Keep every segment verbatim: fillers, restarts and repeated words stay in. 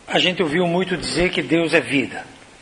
A gente ouviu muito dizer que Deus é vida.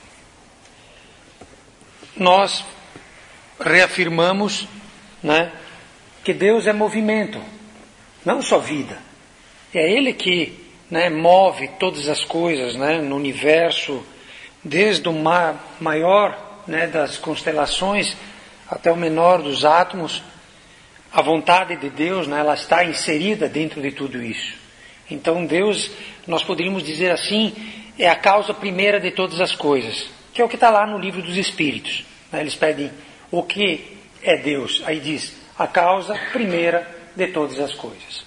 Nós reafirmamos, né, que Deus é movimento, não só vida. É Ele que, né, move todas as coisas, né, no universo, desde o ma- maior, né, das constelações até o menor dos átomos. A vontade de Deus, né, ela está inserida dentro de tudo isso. Então Deus, nós poderíamos dizer assim, é a causa primeira de todas as coisas, que é o que está lá no livro dos Espíritos. Eles pedem o que é Deus. Aí diz, a causa primeira de todas as coisas.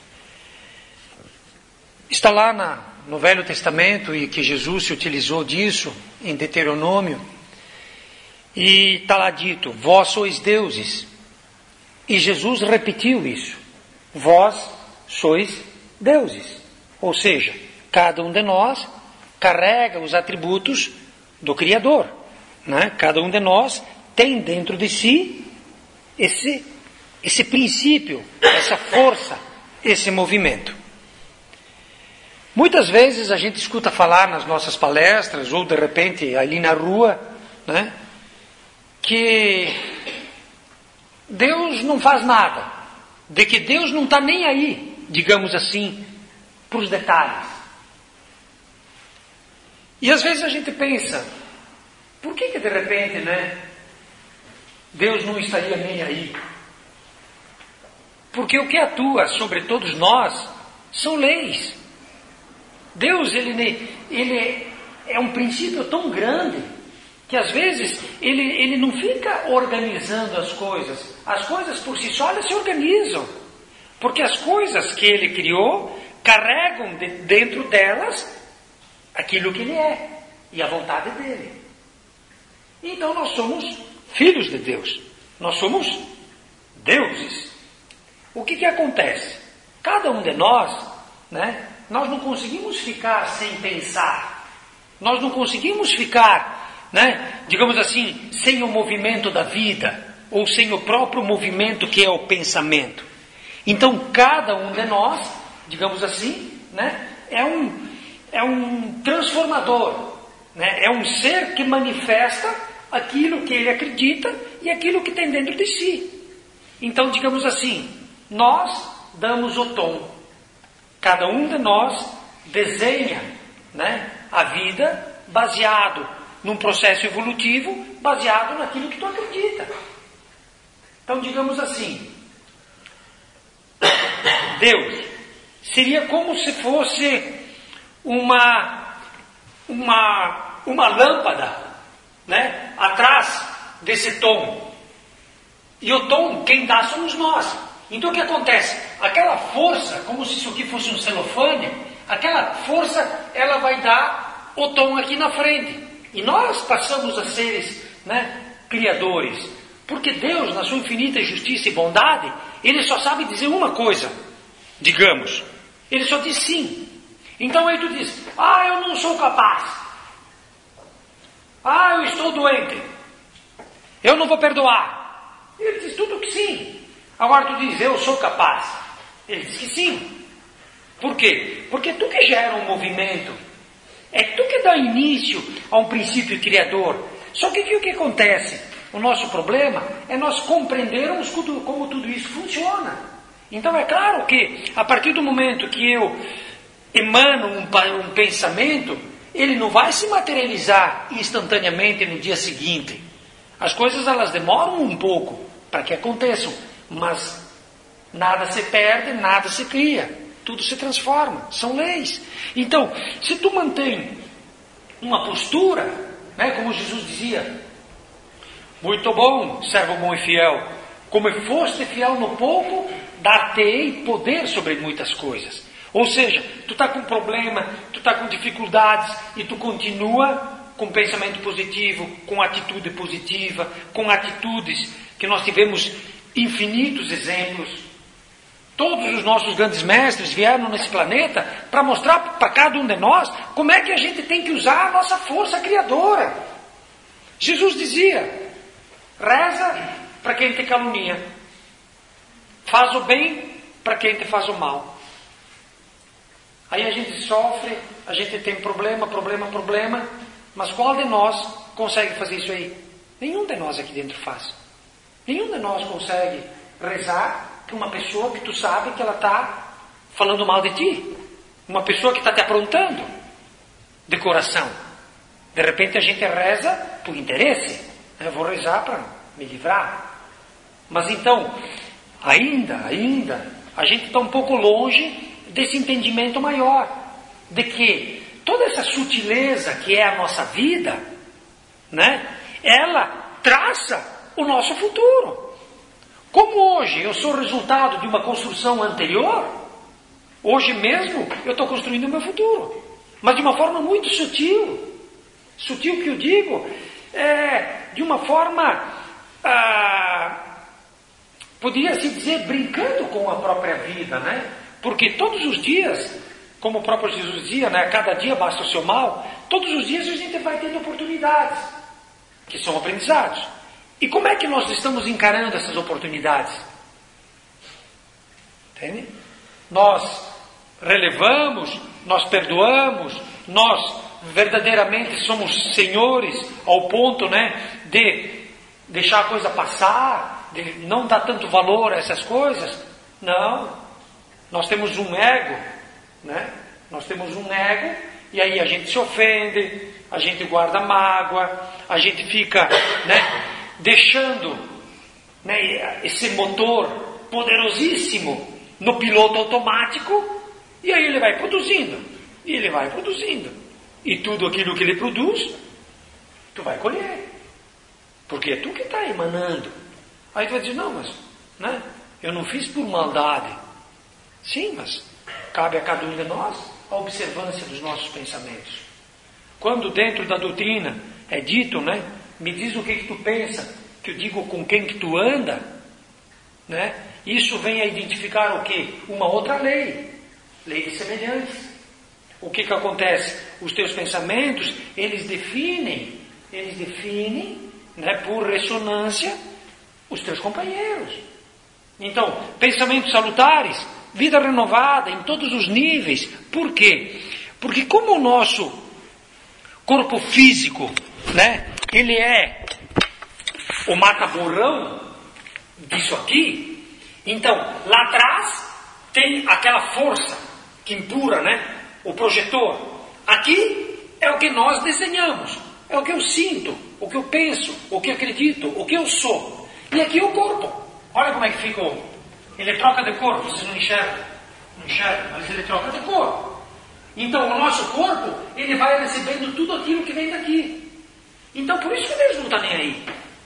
Está lá na, no Velho Testamento, e que Jesus se utilizou disso, em Deuteronômio, e está lá dito, vós sois deuses. E Jesus repetiu isso, vós sois deuses. Ou seja, cada um de nós carrega os atributos do Criador, né? Cada um de nós tem dentro de si esse, esse princípio, essa força, esse movimento. Muitas vezes a gente escuta falar nas nossas palestras, ou de repente ali na rua, né, que Deus não faz nada, de que Deus não está nem aí, digamos assim, para os detalhes. E às vezes a gente pensa, por que que de repente, né, Deus não estaria nem aí? Porque o que atua sobre todos nós são leis. Deus, ele, ele é um princípio tão grande que às vezes ele, ele não fica organizando as coisas. As coisas por si só elas se organizam. Porque as coisas que ele criou carregam de, dentro delas aquilo que ele é e a vontade dele. Então nós somos filhos de Deus. Nós somos deuses. O que que acontece? Cada um de nós, né, nós não conseguimos ficar sem pensar. Nós não conseguimos ficar, né, digamos assim, sem o movimento da vida, ou sem o próprio movimento que é o pensamento. Então, cada um de nós, digamos assim, né, é um, é um transformador, né, é um ser que manifesta aquilo que ele acredita e aquilo que tem dentro de si. Então, digamos assim, nós damos o tom. Cada um de nós desenha, né, a vida baseado num processo evolutivo, baseado naquilo que tu acredita. Então, digamos assim, Deus seria como se fosse uma, uma, uma lâmpada, né, atrás desse tom. E o tom, quem dá somos nós. Então o que acontece? Aquela força, como se isso aqui fosse um celofane, aquela força, ela vai dar o tom aqui na frente. E nós passamos a seres, né, criadores. Porque Deus, na sua infinita justiça e bondade, Ele só sabe dizer uma coisa, digamos. Ele só diz sim. Então aí tu diz, ah, eu não sou capaz. Ah, eu estou doente. Eu não vou perdoar. Ele diz tudo que sim. Agora tu diz, eu sou capaz. Ele diz que sim. Por quê? Porque tu que gera um movimento. É tu que dá início a um princípio criador. Só que o que acontece? O nosso problema é nós compreendermos como, como tudo isso funciona. Então é claro que, a partir do momento que eu emano um, um pensamento, ele não vai se materializar instantaneamente no dia seguinte. As coisas elas demoram um pouco para que aconteçam. Mas nada se perde, nada se cria. Tudo se transforma. São leis. Então, se tu mantém uma postura, né, como Jesus dizia, muito bom, servo bom e fiel, como foste fiel no pouco, dar-te-ei poder sobre muitas coisas. Ou seja, tu está com problema, tu está com dificuldades e tu continua com pensamento positivo, com atitude positiva, com atitudes que nós tivemos infinitos exemplos. Todos os nossos grandes mestres vieram nesse planeta para mostrar para cada um de nós como é que a gente tem que usar a nossa força criadora. Jesus dizia, reza para quem te calunia, faz o bem para quem te faz o mal. Aí a gente sofre a gente tem problema, problema, problema, mas qual de nós consegue fazer isso aí? Nenhum de nós aqui dentro faz. Nenhum de nós consegue rezar para uma pessoa que tu sabe que ela está falando mal de ti. Uma pessoa que está te aprontando de coração. De repente a gente reza por interesse. Eu vou rezar para me livrar. Mas então, ainda, ainda, a gente está um pouco longe desse entendimento maior. De que toda essa sutileza que é a nossa vida, né, ela traça o nosso futuro. Como hoje eu sou resultado de uma construção anterior, hoje mesmo eu estou construindo o meu futuro. Mas de uma forma muito sutil. Sutil que eu digo, é, de uma forma, ah, podia-se dizer, brincando com a própria vida, né? Porque todos os dias, como o próprio Jesus dizia, né, cada dia basta o seu mal, todos os dias a gente vai tendo oportunidades, que são aprendizados. E como é que nós estamos encarando essas oportunidades? Entende? Nós relevamos, nós perdoamos, nós verdadeiramente somos senhores ao ponto, né, de deixar a coisa passar, de não dar tanto valor a essas coisas? Não. Nós temos um ego, né? Nós temos um ego e aí a gente se ofende, a gente guarda mágoa, a gente fica, né, deixando, né, esse motor poderosíssimo no piloto automático, e aí ele vai produzindo, e ele vai produzindo, e tudo aquilo que ele produz, tu vai colher, porque é tu que está emanando. Aí tu vai dizer, não, mas, né, eu não fiz por maldade. Sim, mas cabe a cada um de nós a observância dos nossos pensamentos. Quando dentro da doutrina é dito, né, me diz o que, que tu pensa, que eu digo com quem que tu anda, né? Isso vem a identificar o quê? Uma outra lei, lei de semelhantes. O que que acontece? Os teus pensamentos, eles definem, eles definem, né, por ressonância, os teus companheiros. Então, pensamentos salutares, vida renovada em todos os níveis. Por quê? Porque como o nosso corpo físico, né, ele é o mata-borrão disso aqui, então lá atrás tem aquela força que empurra, né, o projetor. Aqui é o que nós desenhamos, é o que eu sinto, o que eu penso, o que eu acredito, o que eu sou. E aqui é o corpo. Olha como é que fica. Ele troca de cor, vocês não enxergam, não enxergam, mas ele troca de cor. Então o nosso corpo, ele vai recebendo tudo aquilo que vem daqui. Então por isso que Deus não está nem aí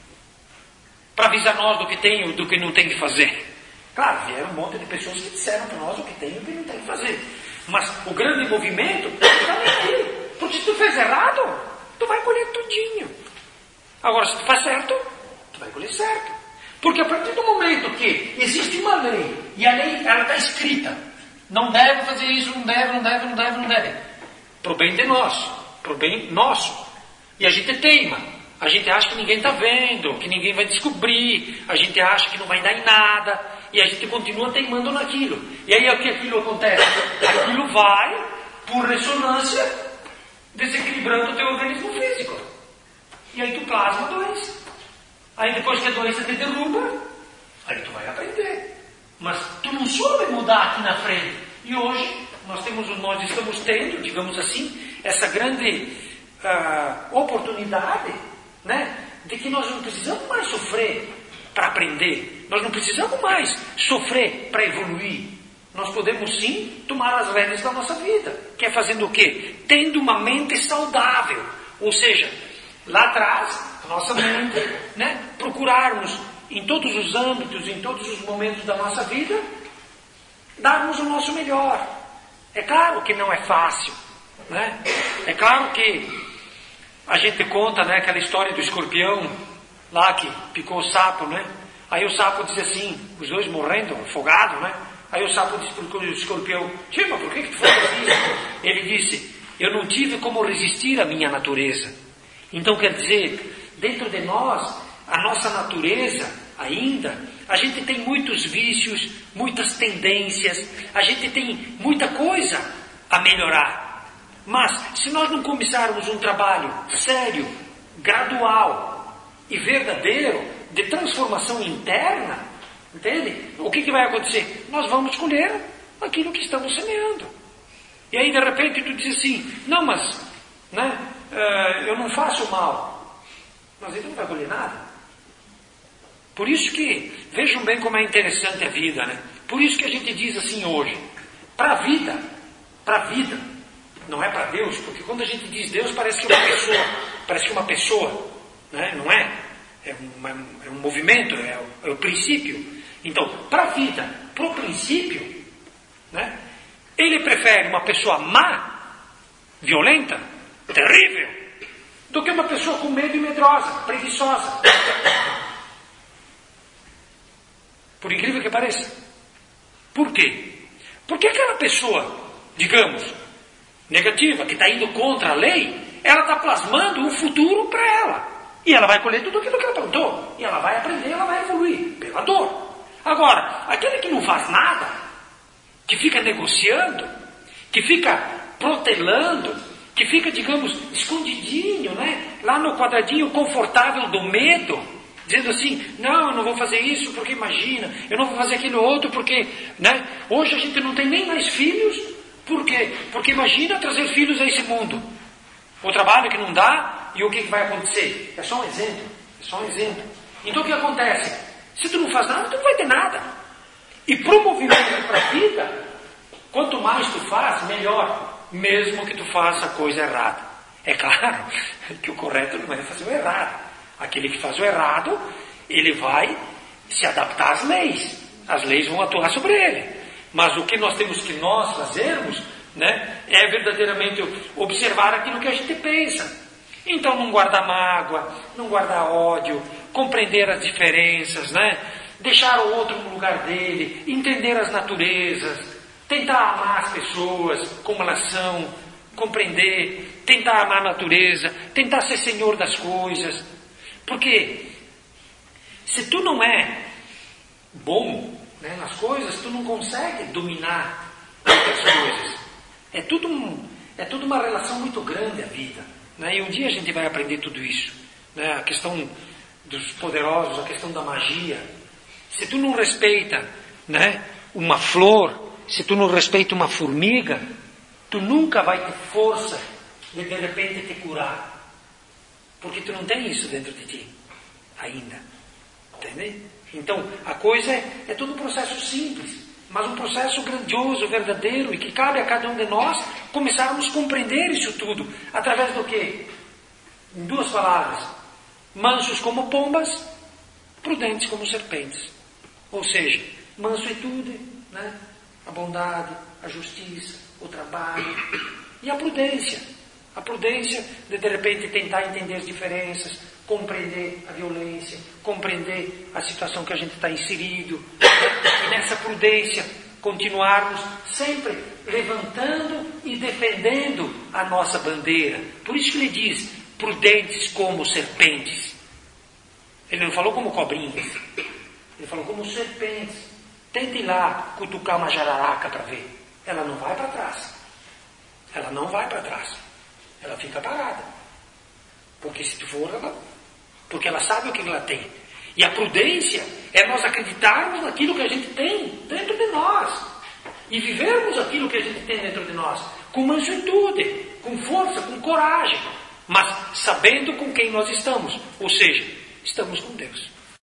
para avisar nós do que tem e do que não tem que fazer. Claro, vieram um monte de pessoas que disseram para nós o que tem e o que não tem que fazer. Mas o grande movimento não está nem aí. Porque se tu fez errado, tu vai colher tudinho. Agora, se tu faz certo, tu vai colher certo. Porque a partir do momento que existe uma lei, e a lei ela está escrita, não deve fazer isso, não deve, não deve, não deve, não deve. Pro bem de nós, pro bem nosso. E a gente teima. A gente acha que ninguém está vendo, que ninguém vai descobrir, a gente acha que não vai dar em nada, e a gente continua teimando naquilo. E aí o que aquilo acontece? Aquilo vai, por ressonância, desequilibrando o teu organismo físico. E aí tu plasma a doença. Aí depois que a doença te derruba, aí tu vai aprender. Mas tu não soube mudar aqui na frente. E hoje nós, temos, nós estamos tendo, digamos assim, essa grande uh, oportunidade, né, de que nós não precisamos mais sofrer para aprender. Nós não precisamos mais sofrer para evoluir. Nós podemos sim tomar as rédeas da nossa vida. Que é fazendo o quê? Tendo uma mente saudável. Ou seja, lá atrás, a nossa mente, né, procurarmos em todos os âmbitos, em todos os momentos da nossa vida, darmos o nosso melhor. É claro que não é fácil, né? É claro que a gente conta, né, aquela história do escorpião lá que picou o sapo, né? Aí o sapo diz assim, os dois morrendo, afogados, né? Aí o sapo disse para o escorpião, tio, mas por que, que tu faz isso? Ele disse, eu não tive como resistir à minha natureza. Então quer dizer, dentro de nós, a nossa natureza ainda, a gente tem muitos vícios, muitas tendências, a gente tem muita coisa a melhorar. Mas, se nós não começarmos um trabalho sério, gradual e verdadeiro, de transformação interna, entende? O que, que vai acontecer? Nós vamos colher aquilo que estamos semeando. E aí, de repente, tu diz assim, não, mas, né, uh, eu não faço mal. Mas ele não vai colher nada. Por isso que, vejam bem como é interessante a vida, né? Por isso que a gente diz assim hoje, para a vida, para a vida, não é para Deus, porque quando a gente diz Deus parece que é uma pessoa, parece que é uma pessoa, né? Não é? É, uma, é um movimento, é o, é o princípio. Então, para a vida, para o princípio, né? Ele prefere uma pessoa má, violenta, terrível, do que uma pessoa com medo e medrosa, preguiçosa. Por incrível que pareça. Por quê? Porque aquela pessoa, digamos, negativa, que está indo contra a lei, ela está plasmando um futuro para ela. E ela vai colher tudo aquilo que ela plantou. E ela vai aprender, ela vai evoluir, pela dor. Agora, aquele que não faz nada, que fica negociando, que fica protelando, que fica, digamos, escondidinho, né? Lá no quadradinho confortável do medo, dizendo assim, não, eu não vou fazer isso porque imagina, eu não vou fazer aquilo outro porque, né? Hoje a gente não tem nem mais filhos, por quê? Porque imagina trazer filhos a esse mundo. O trabalho que não dá e o que, que vai acontecer? É só um exemplo, é só um exemplo. Então o que acontece? Se tu não faz nada, tu não vai ter nada. E para o movimento para a vida, quanto mais tu faz, melhor, mesmo que tu faça a coisa errada. É claro que o correto não é fazer o errado. Aquele que faz o errado, ele vai se adaptar às leis. As leis vão atuar sobre ele. Mas o que nós temos que nós fazermos, né, é verdadeiramente observar aquilo que a gente pensa. Então não guardar mágoa, não guardar ódio, compreender as diferenças, né? Deixar o outro no lugar dele, entender as naturezas, tentar amar as pessoas como elas são, compreender, tentar amar a natureza, tentar ser senhor das coisas. Porque se tu não é bom, né, nas coisas, tu não consegue dominar outras coisas. É tudo, um, é tudo uma relação muito grande a vida. Né? E um dia a gente vai aprender tudo isso. Né? A questão dos poderosos, a questão da magia. Se tu não respeita, né, uma flor, se tu não respeita uma formiga, tu nunca vai ter força de de repente te curar. Porque tu não tem isso dentro de ti ainda. Entende? Então, a coisa é, é todo um processo simples, mas um processo grandioso, verdadeiro, e que cabe a cada um de nós começarmos a compreender isso tudo. Através do quê? Em duas palavras. Mansos como pombas, prudentes como serpentes. Ou seja, mansuetude, né? A bondade, a justiça, o trabalho e a prudência. A prudência de, de repente, tentar entender as diferenças, compreender a violência, compreender a situação que a gente está inserido. E nessa prudência, continuarmos sempre levantando e defendendo a nossa bandeira. Por isso que ele diz, prudentes como serpentes. Ele não falou como cobrinhas. Ele falou como serpentes. Tente ir lá cutucar uma jararaca para ver. Ela não vai para trás. Ela não vai para trás. Ela fica parada. Porque se tu for, ela... Porque ela sabe o que ela tem. E a prudência é nós acreditarmos naquilo que a gente tem dentro de nós. E vivermos aquilo que a gente tem dentro de nós. Com mansuetude, com força, com coragem. Mas sabendo com quem nós estamos. Ou seja, estamos com Deus.